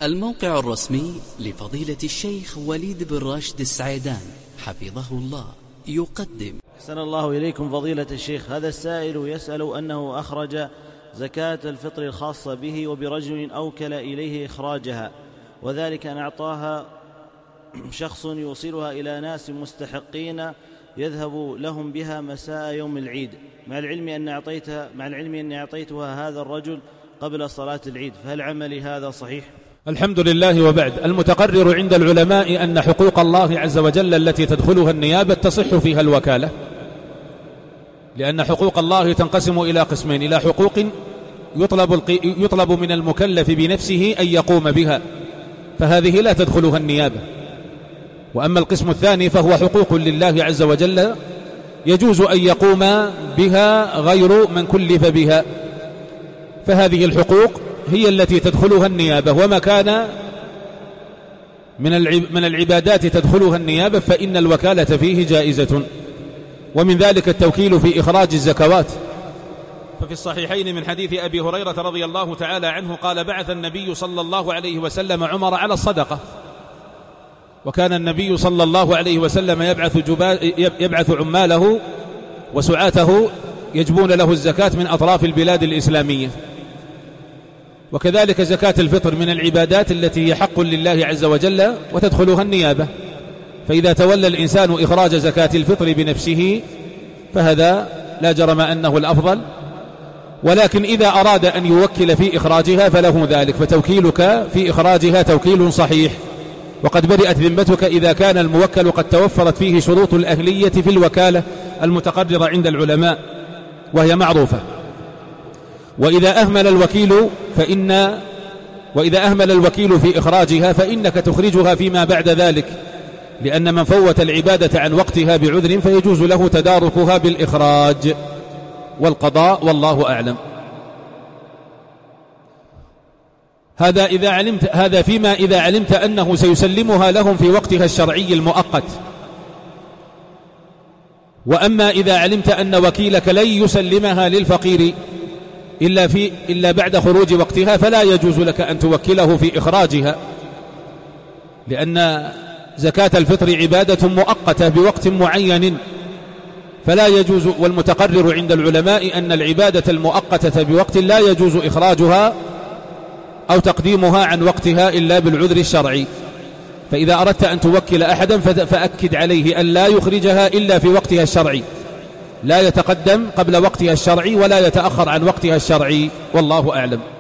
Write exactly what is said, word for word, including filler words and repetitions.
الموقع الرسمي لفضيلة الشيخ وليد بن راشد السعيدان حفظه الله يقدم. أحسن الله إليكم فضيلة الشيخ. هذا السائل يسأل أنه أخرج زكاة الفطر الخاصة به وبرجل أوكل إليه إخراجها، وذلك أن أعطاها شخص يوصلها إلى ناس مستحقين يذهب لهم بها مساء يوم العيد، مع العلم أن أعطيتها مع العلم أن أعطيتها هذا الرجل قبل صلاة العيد، فهل عملي هذا صحيح؟ الحمد لله. وبعد، المتقرر عند العلماء أن حقوق الله عز وجل التي تدخلها النيابة تصح فيها الوكالة، لأن حقوق الله تنقسم إلى قسمين: إلى حقوق يطلب, يطلب من المكلف بنفسه أن يقوم بها، فهذه لا تدخلها النيابة. وأما القسم الثاني فهو حقوق لله عز وجل يجوز أن يقوم بها غير من كلف بها، فهذه الحقوق هي التي تدخلها النيابة. وما كان من العبادات تدخلها النيابة فإن الوكالة فيه جائزة، ومن ذلك التوكيل في إخراج الزكوات. ففي الصحيحين من حديث أبي هريرة رضي الله تعالى عنه قال: بعث النبي صلى الله عليه وسلم عمر على الصدقة، وكان النبي صلى الله عليه وسلم يبعث, يبعث عماله وسعاته يجبون له الزكاة من أطراف البلاد الإسلامية. وكذلك زكاة الفطر من العبادات التي هي حق لله عز وجل وتدخلها النيابة، فإذا تولى الإنسان إخراج زكاة الفطر بنفسه فهذا لا جرم أنه الأفضل، ولكن إذا أراد أن يوكل في إخراجها فله ذلك، فتوكيلك في إخراجها توكيل صحيح، وقد برئت ذمتك إذا كان الموكل قد توفرت فيه شروط الأهلية في الوكالة المتقررة عند العلماء وهي معروفة. وإذا أهمل الوكيل فإن وإذا أهمل الوكيل في إخراجها فإنك تخرجها فيما بعد ذلك، لأن من فوت العبادة عن وقتها بعذر فيجوز له تداركها بالإخراج والقضاء، والله أعلم. هذا إذا علمت هذا فيما إذا علمت أنه سيسلمها لهم في وقتها الشرعي المؤقت. وأما إذا علمت أن وكيلك لن يسلمها للفقير إلا, في إلا بعد خروج وقتها فلا يجوز لك أن توكله في إخراجها، لأن زكاة الفطر عبادة مؤقتة بوقت معين فلا يجوز. والمتقرر عند العلماء أن العبادة المؤقتة بوقت لا يجوز إخراجها أو تقديمها عن وقتها إلا بالعذر الشرعي. فإذا أردت أن توكل أحدا فأكد عليه أن لا يخرجها إلا في وقتها الشرعي، لا يتقدم قبل وقتها الشرعي ولا يتأخر عن وقتها الشرعي، والله أعلم.